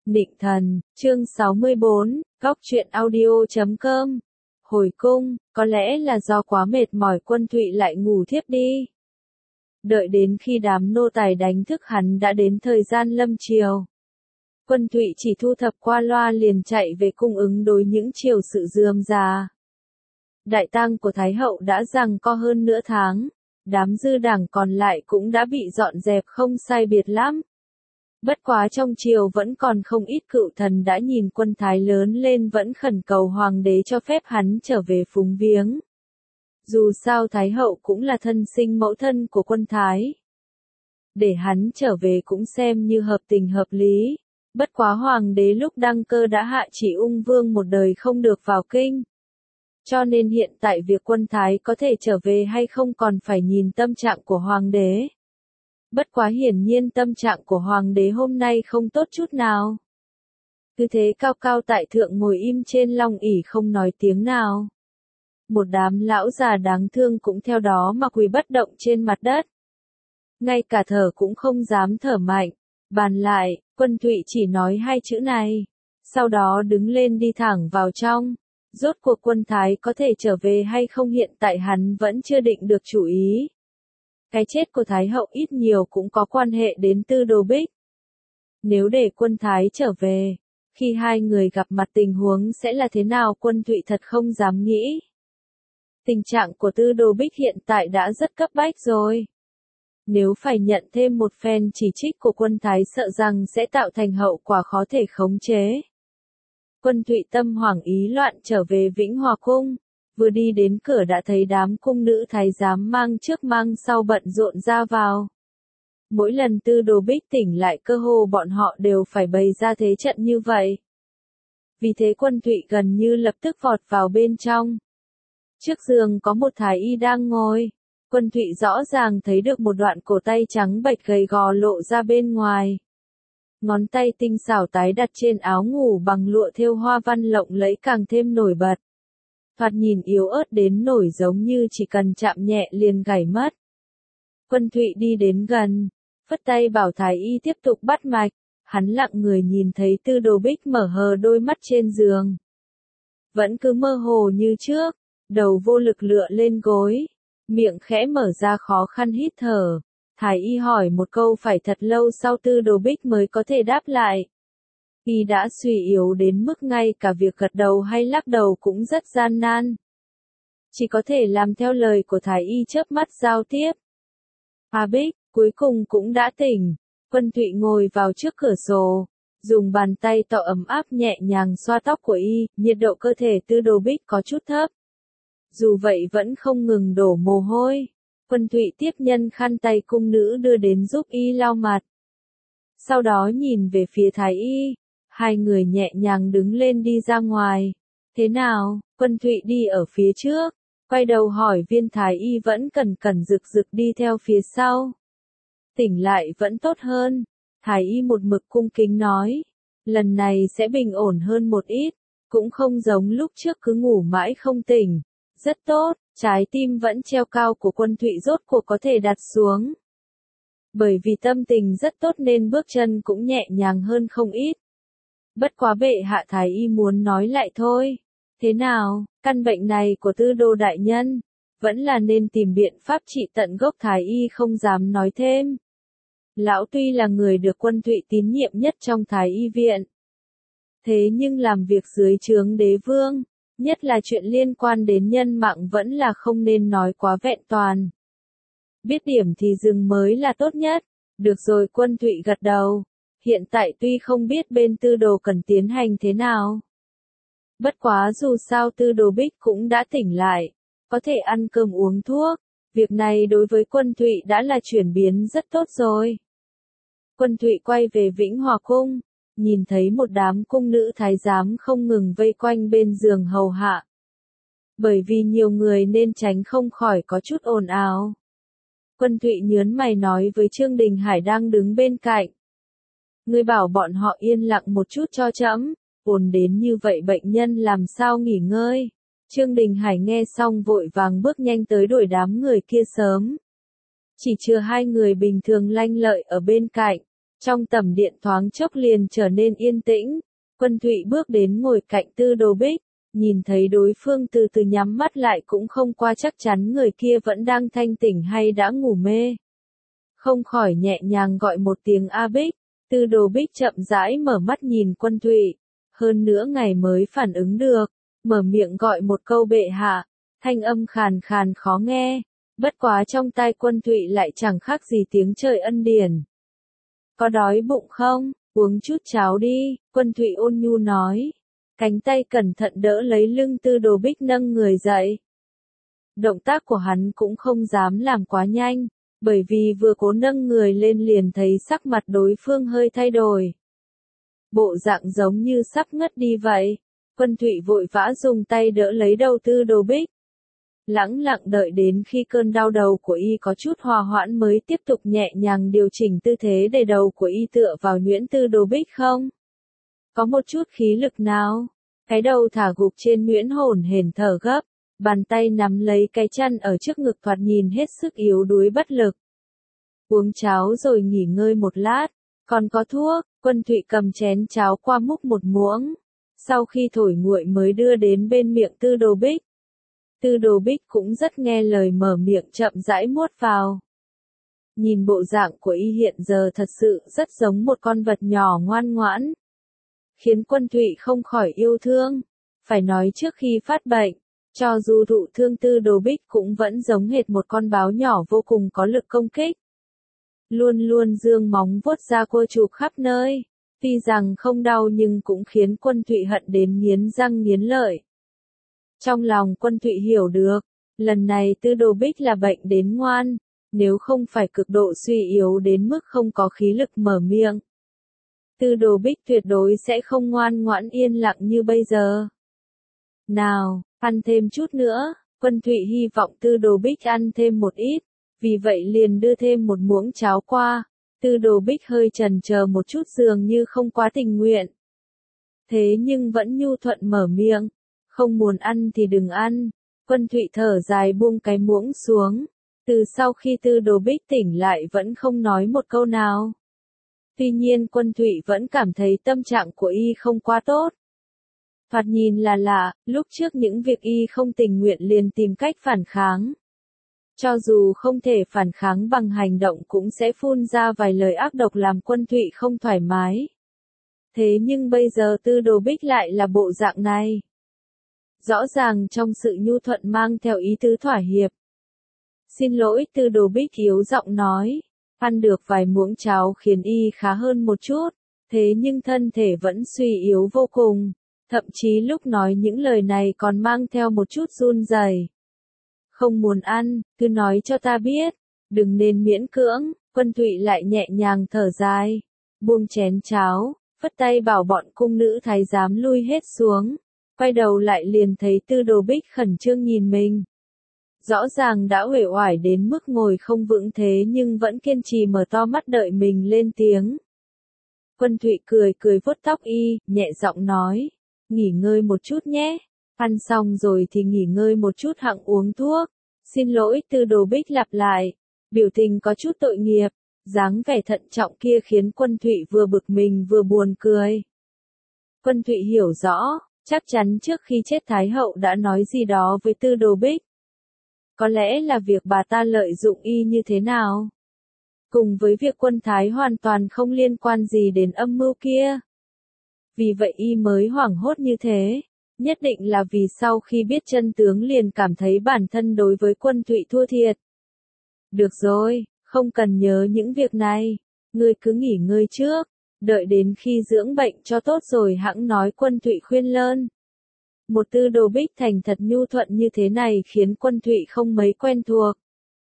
Nịnh thần, chương 64, góc truyện audio.com. Hồi cung, có lẽ là do quá mệt mỏi Quân Thụy lại ngủ thiếp đi. Đợi đến khi đám nô tài đánh thức hắn đã đến thời gian lâm triều. Quân Thụy chỉ thu thập qua loa liền chạy về cung ứng đối những triều sự rườm rà. Đại tang của Thái hậu đã giằng co hơn nửa tháng, đám dư đảng còn lại cũng đã bị dọn dẹp không sai biệt lắm. Bất quá trong triều vẫn còn không ít cựu thần đã nhìn Quân Thái lớn lên vẫn khẩn cầu hoàng đế cho phép hắn trở về phúng viếng. Dù sao Thái hậu cũng là thân sinh mẫu thân của Quân Thái. Để hắn trở về cũng xem như hợp tình hợp lý. Bất quá hoàng đế lúc đăng cơ đã hạ chỉ ung vương một đời không được vào kinh. Cho nên hiện tại việc Quân Thái có thể trở về hay không còn phải nhìn tâm trạng của hoàng đế. Bất quá hiển nhiên tâm trạng của hoàng đế hôm nay không tốt chút nào. Cứ thế cao cao tại thượng ngồi im trên long ỷ không nói tiếng nào. Một đám lão già đáng thương cũng theo đó mà quỳ bất động trên mặt đất. Ngay cả thở cũng không dám thở mạnh. Bàn lại, Quân Thụy chỉ nói hai chữ này. Sau đó đứng lên đi thẳng vào trong. Rốt cuộc Quân Thái có thể trở về hay không hiện tại hắn vẫn chưa định được chủ ý. Cái chết của Thái hậu ít nhiều cũng có quan hệ đến Tư Đồ Bích. Nếu để Quân Thái trở về, khi hai người gặp mặt tình huống sẽ là thế nào Quân Thụy thật không dám nghĩ. Tình trạng của Tư Đồ Bích hiện tại đã rất cấp bách rồi. Nếu phải nhận thêm một phen chỉ trích của Quân Thái sợ rằng sẽ tạo thành hậu quả khó thể khống chế. Quân Thụy tâm hoảng ý loạn trở về Vĩnh Hòa Cung. Vừa đi đến cửa đã thấy đám cung nữ thái giám mang trước mang sau bận rộn ra vào. Mỗi lần Tư Đồ Bích tỉnh lại cơ hồ bọn họ đều phải bày ra thế trận như vậy. Vì thế Quân Thụy gần như lập tức vọt vào bên trong. Trước giường có một thái y đang ngồi. Quân Thụy rõ ràng thấy được một đoạn cổ tay trắng bệch gầy gò lộ ra bên ngoài. Ngón tay tinh xảo tái đặt trên áo ngủ bằng lụa thêu hoa văn lộng lẫy càng thêm nổi bật. Thoạt nhìn yếu ớt đến nổi giống như chỉ cần chạm nhẹ liền gãy mất. Quân Thụy đi đến gần, phất tay bảo thái y tiếp tục bắt mạch, hắn lặng người nhìn thấy Tư Đồ Bích mở hờ đôi mắt trên giường. Vẫn cứ mơ hồ như trước, đầu vô lực lựa lên gối, miệng khẽ mở ra khó khăn hít thở. Thái y hỏi một câu phải thật lâu sau Tư Đồ Bích mới có thể đáp lại. Y đã suy yếu đến mức ngay cả việc gật đầu hay lắc đầu cũng rất gian nan. Chỉ có thể làm theo lời của thái y chớp mắt giao tiếp. Bích, cuối cùng cũng đã tỉnh. Quân Thụy ngồi vào trước cửa sổ, dùng bàn tay to ấm áp nhẹ nhàng xoa tóc của y, nhiệt độ cơ thể Tư Đồ Bích có chút thấp. Dù vậy vẫn không ngừng đổ mồ hôi. Quân Thụy tiếp nhân khăn tay cung nữ đưa đến giúp y lau mặt. Sau đó nhìn về phía thái y. Hai người nhẹ nhàng đứng lên đi ra ngoài. Thế nào? Quân Thụy đi ở phía trước. Quay đầu hỏi viên thái y vẫn cẩn cẩn rực rực đi theo phía sau. Tỉnh lại vẫn tốt hơn. Thái y một mực cung kính nói. Lần này sẽ bình ổn hơn một ít. Cũng không giống lúc trước cứ ngủ mãi không tỉnh. Rất tốt, trái tim vẫn treo cao của Quân Thụy rốt cuộc có thể đặt xuống. Bởi vì tâm tình rất tốt nên bước chân cũng nhẹ nhàng hơn không ít. Bất quá bệ hạ thái y muốn nói lại thôi. Thế nào, căn bệnh này của Tư Đồ đại nhân, vẫn là nên tìm biện pháp trị tận gốc thái y không dám nói thêm. Lão tuy là người được Quân Thụy tín nhiệm nhất trong thái y viện. Thế nhưng làm việc dưới trướng đế vương, nhất là chuyện liên quan đến nhân mạng vẫn là không nên nói quá vẹn toàn. Biết điểm thì dừng mới là tốt nhất. Được rồi Quân Thụy gật đầu. Hiện tại tuy không biết bên Tư Đồ cần tiến hành thế nào. Bất quá dù sao Tư Đồ Bích cũng đã tỉnh lại. Có thể ăn cơm uống thuốc. Việc này đối với Quân Thụy đã là chuyển biến rất tốt rồi. Quân Thụy quay về Vĩnh Hòa Cung. Nhìn thấy một đám cung nữ thái giám không ngừng vây quanh bên giường hầu hạ. Bởi vì nhiều người nên tránh không khỏi có chút ồn ào. Quân Thụy nhớn mày nói với Trương Đình Hải đang đứng bên cạnh. Ngươi bảo bọn họ yên lặng một chút cho trẫm, ồn đến như vậy bệnh nhân làm sao nghỉ ngơi. Trương Đình Hải nghe xong vội vàng bước nhanh tới đuổi đám người kia sớm. Chỉ chừa hai người bình thường lanh lợi ở bên cạnh. Trong tầm điện thoáng chốc liền trở nên yên tĩnh, Quân Thụy bước đến ngồi cạnh Tư Đồ Bích, nhìn thấy đối phương từ từ nhắm mắt lại cũng không qua chắc chắn người kia vẫn đang thanh tỉnh hay đã ngủ mê. Không khỏi nhẹ nhàng gọi một tiếng A Bích, Tư Đồ Bích chậm rãi mở mắt nhìn Quân Thụy, hơn nữa ngày mới phản ứng được, mở miệng gọi một câu bệ hạ, thanh âm khàn khàn khó nghe, bất quá trong tai Quân Thụy lại chẳng khác gì tiếng trời ân điển. Có đói bụng không? Uống chút cháo đi, Quân Thụy ôn nhu nói. Cánh tay cẩn thận đỡ lấy lưng Tư Đồ Bích nâng người dậy. Động tác của hắn cũng không dám làm quá nhanh, bởi vì vừa cố nâng người lên liền thấy sắc mặt đối phương hơi thay đổi. Bộ dạng giống như sắp ngất đi vậy. Quân Thụy vội vã dùng tay đỡ lấy đầu Tư Đồ Bích. Lẳng lặng đợi đến khi cơn đau đầu của y có chút hòa hoãn mới tiếp tục nhẹ nhàng điều chỉnh tư thế để đầu của y tựa vào nhuyễn Tư Đồ Bích không? Có một chút khí lực nào? Cái đầu thả gục trên nhuyễn hổn hển thở gấp, bàn tay nắm lấy cái chăn ở trước ngực thoạt nhìn hết sức yếu đuối bất lực. Uống cháo rồi nghỉ ngơi một lát, còn có thuốc, Quân Thụy cầm chén cháo qua múc một muỗng, sau khi thổi nguội mới đưa đến bên miệng Tư Đồ Bích. Tư Đồ Bích cũng rất nghe lời mở miệng chậm rãi nuốt vào. Nhìn bộ dạng của y hiện giờ thật sự rất giống một con vật nhỏ ngoan ngoãn, khiến Quân Thụy không khỏi yêu thương. Phải nói trước khi phát bệnh, cho dù thụ thương Tư Đồ Bích cũng vẫn giống hệt một con báo nhỏ vô cùng có lực công kích. Luôn luôn dương móng vuốt ra cua chụp khắp nơi, tuy rằng không đau nhưng cũng khiến Quân Thụy hận đến nghiến răng nghiến lợi. Trong lòng Quân Thụy hiểu được, lần này Tư Đồ Bích là bệnh đến ngoan, nếu không phải cực độ suy yếu đến mức không có khí lực mở miệng. Tư Đồ Bích tuyệt đối sẽ không ngoan ngoãn yên lặng như bây giờ. Nào, ăn thêm chút nữa, Quân Thụy hy vọng Tư Đồ Bích ăn thêm một ít, vì vậy liền đưa thêm một muỗng cháo qua. Tư Đồ Bích hơi chần chờ một chút dường như không quá tình nguyện. Thế nhưng vẫn nhu thuận mở miệng, không muốn ăn thì đừng ăn. Quân Thụy thở dài buông cái muỗng xuống, từ sau khi Tư Đồ Bích tỉnh lại vẫn không nói một câu nào. Tuy nhiên Quân Thụy vẫn cảm thấy tâm trạng của y không quá tốt. Thoạt nhìn là lạ, lúc trước những việc y không tình nguyện liền tìm cách phản kháng. Cho dù không thể phản kháng bằng hành động cũng sẽ phun ra vài lời ác độc làm Quân Thụy không thoải mái. Thế nhưng bây giờ Tư Đồ Bích lại là bộ dạng này. Rõ ràng trong sự nhu thuận mang theo ý tứ thỏa hiệp. Xin lỗi, Tư Đồ Bích yếu giọng nói. Ăn được vài muỗng cháo khiến y khá hơn một chút, thế nhưng thân thể vẫn suy yếu vô cùng, thậm chí lúc nói những lời này còn mang theo một chút run rẩy. Không muốn ăn, cứ nói cho ta biết, đừng nên miễn cưỡng. Quân Thụy lại nhẹ nhàng thở dài, buông chén cháo, phất tay bảo bọn cung nữ thái giám lui hết xuống, quay đầu lại liền thấy Tư Đồ Bích khẩn trương nhìn mình. Rõ ràng đã uể oải đến mức ngồi không vững thế nhưng vẫn kiên trì mở to mắt đợi mình lên tiếng. Quân Thụy cười cười vuốt tóc y, nhẹ giọng nói, nghỉ ngơi một chút nhé, ăn xong rồi thì nghỉ ngơi một chút hẵng uống thuốc. Xin lỗi, Tư Đồ Bích lặp lại, biểu tình có chút tội nghiệp, dáng vẻ thận trọng kia khiến Quân Thụy vừa bực mình vừa buồn cười. Quân Thụy hiểu rõ, chắc chắn trước khi chết Thái Hậu đã nói gì đó với Tư Đồ Bích. Có lẽ là việc bà ta lợi dụng y như thế nào. Cùng với việc Quân Thái hoàn toàn không liên quan gì đến âm mưu kia. Vì vậy y mới hoảng hốt như thế. Nhất định là vì sau khi biết chân tướng liền cảm thấy bản thân đối với Quân Thụy thua thiệt. Được rồi, không cần nhớ những việc này. Ngươi cứ nghỉ ngơi trước. Đợi đến khi dưỡng bệnh cho tốt rồi hẵng nói, Quân Thụy khuyên lơn. Một Tư Đồ Bích thành thật nhu thuận như thế này khiến Quân Thụy không mấy quen thuộc.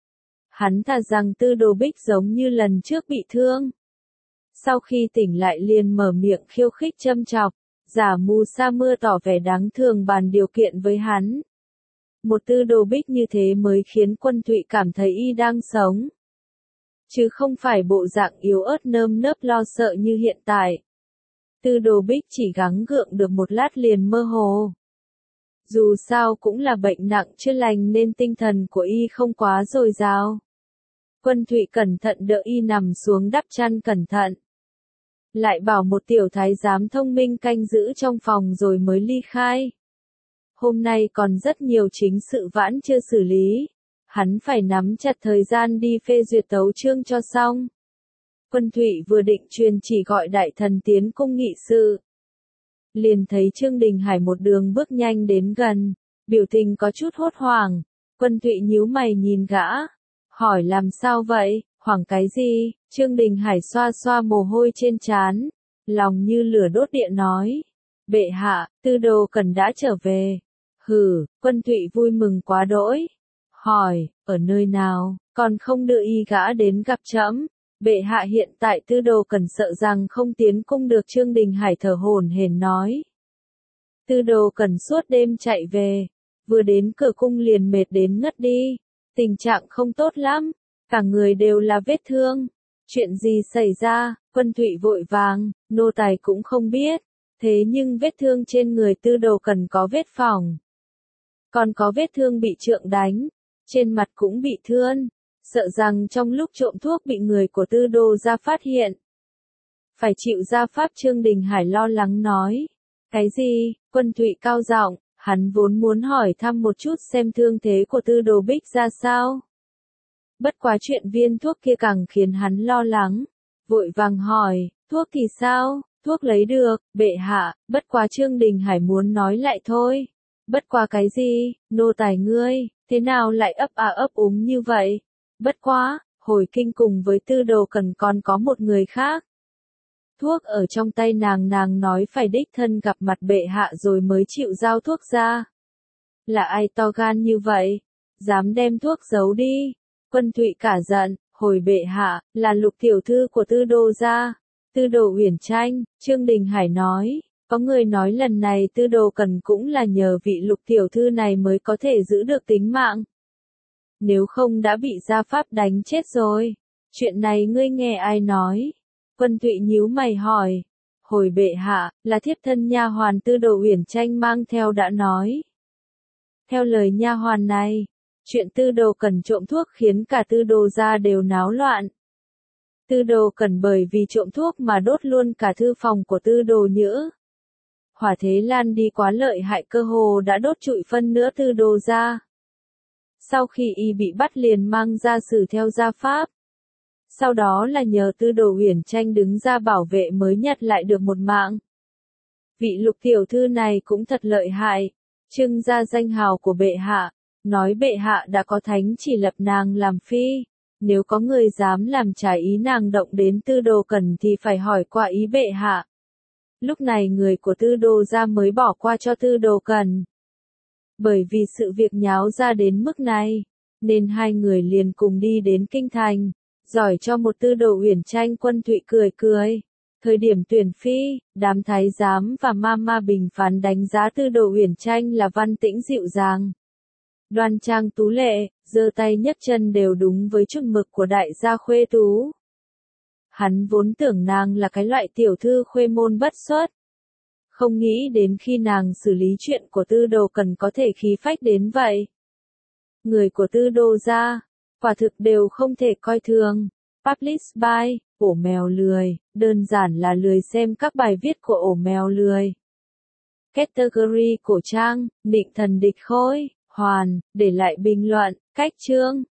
Hắn thà rằng Tư Đồ Bích giống như lần trước bị thương. Sau khi tỉnh lại liền mở miệng khiêu khích châm chọc, giả mù sa mưa tỏ vẻ đáng thương bàn điều kiện với hắn. Một Tư Đồ Bích như thế mới khiến Quân Thụy cảm thấy y đang sống. Chứ không phải bộ dạng yếu ớt nơm nớp lo sợ như hiện tại. Tư Đồ Bích chỉ gắng gượng được một lát liền mơ hồ. Dù sao cũng là bệnh nặng chưa lành nên tinh thần của y không quá dồi dào. Quân Thụy cẩn thận đỡ y nằm xuống đắp chăn cẩn thận. lại bảo một tiểu thái giám thông minh canh giữ trong phòng rồi mới ly khai. Hôm nay còn rất nhiều chính sự vãn chưa xử lý, hắn phải nắm chặt thời gian đi phê duyệt tấu chương cho xong. Quân Thụy vừa định truyền chỉ gọi đại thần tiến cung nghị sự, liền thấy Trương Đình Hải một đường bước nhanh đến gần, biểu tình có chút hốt hoảng. Quân Thụy nhíu mày nhìn gã, hỏi làm sao vậy, hoảng cái gì? Trương Đình Hải xoa xoa mồ hôi trên trán, lòng như lửa đốt địa nói, bệ hạ, Tư Đồ Cẩn đã trở về. Hừ, Quân Thụy vui mừng quá đỗi, hỏi, ở nơi nào, còn không đưa y gã đến gặp trẫm. Bệ hạ hiện tại Tư Đồ Cẩn sợ rằng không tiến cung được. Trương Đình Hải thở hổn hển nói. Tư Đồ Cẩn suốt đêm chạy về, vừa đến cửa cung liền mệt đến ngất đi, tình trạng không tốt lắm, cả người đều là vết thương. Chuyện gì xảy ra? Quân Thụy vội vàng, nô tài cũng không biết, thế nhưng vết thương trên người Tư Đồ Cẩn có vết phỏng, còn có vết thương bị trượng đánh, trên mặt cũng bị thươn. Sợ rằng trong lúc trộm thuốc bị người của Tư Đô gia phát hiện, phải chịu gia pháp. Trương Đình Hải lo lắng nói. Cái gì? Quân Thụy cao giọng, hắn vốn muốn hỏi thăm một chút xem thương thế của Tư Đồ Bích ra sao. Bất quá chuyện viên thuốc kia càng khiến hắn lo lắng, vội vàng hỏi, thuốc thì sao? Thuốc lấy được, bệ hạ. Bất quá Trương Đình Hải muốn nói lại thôi. Bất quá cái gì? Nô tài ngươi, thế nào lại ấp úng như vậy? Bất quá, hồi kinh cùng với Tư Đồ Cẩn còn có một người khác. Thuốc ở trong tay nàng nói phải đích thân gặp mặt bệ hạ rồi mới chịu giao thuốc ra. Là ai to gan như vậy? Dám đem thuốc giấu đi? Quân Thụy cả giận, hồi bệ hạ, là Lục tiểu thư của Tư Đô gia, Tư Đồ Uyển Tranh. Trương Đình Hải nói, có người nói lần này Tư Đồ Cẩn cũng là nhờ vị Lục tiểu thư này mới có thể giữ được tính mạng. Nếu không đã bị gia pháp đánh chết rồi. Chuyện này ngươi nghe ai nói? Quân Thụy nhíu mày hỏi. Hồi bệ hạ, là thiếp thân nha hoàn Tư Đồ Uyển Tranh mang theo đã nói. Theo lời nha hoàn này, chuyện Tư Đồ Cẩn trộm thuốc khiến cả Tư Đồ gia đều náo loạn. Tư Đồ Cẩn bởi vì trộm thuốc mà đốt luôn cả thư phòng của Tư Đồ Nhữ. Hỏa thế lan đi quá lợi hại, cơ hồ đã đốt trụi phân nửa Tư Đồ gia. Sau khi y bị bắt liền mang ra xử theo gia pháp. Sau đó là nhờ Tư Đồ Uyển Tranh đứng ra bảo vệ mới nhặt lại được một mạng. Vị Lục tiểu thư này cũng thật lợi hại, trưng ra danh hào của bệ hạ, nói bệ hạ đã có thánh chỉ lập nàng làm phi. Nếu có người dám làm trái ý nàng động đến Tư Đồ Cẩn thì phải hỏi qua ý bệ hạ. Lúc này người của Tư Đồ gia mới bỏ qua cho Tư Đồ Cẩn. Bởi vì sự việc nháo ra đến mức này, nên hai người liền cùng đi đến kinh thành, giỏi cho một Tư Đồ Uyển Tranh. Quân Thụy cười cười. Thời điểm tuyển phi, đám thái giám và ma bình phán đánh giá Tư Đồ Uyển Tranh là văn tĩnh dịu dàng, đoan trang tú lệ, giơ tay nhấc chân đều đúng với chuẩn mực của đại gia khuê tú. Hắn vốn tưởng nàng là cái loại tiểu thư khuê môn bất xuất, không nghĩ đến khi nàng xử lý chuyện của Tư Đồ Cẩn có thể khí phách đến vậy. Người của Tư Đồ gia, quả thực đều không thể coi thường. Publish by, ổ mèo lười, đơn giản là lười xem các bài viết của ổ mèo lười. Category cổ trang, nịnh thần địch khôi, hoàn, để lại bình luận, cách chương.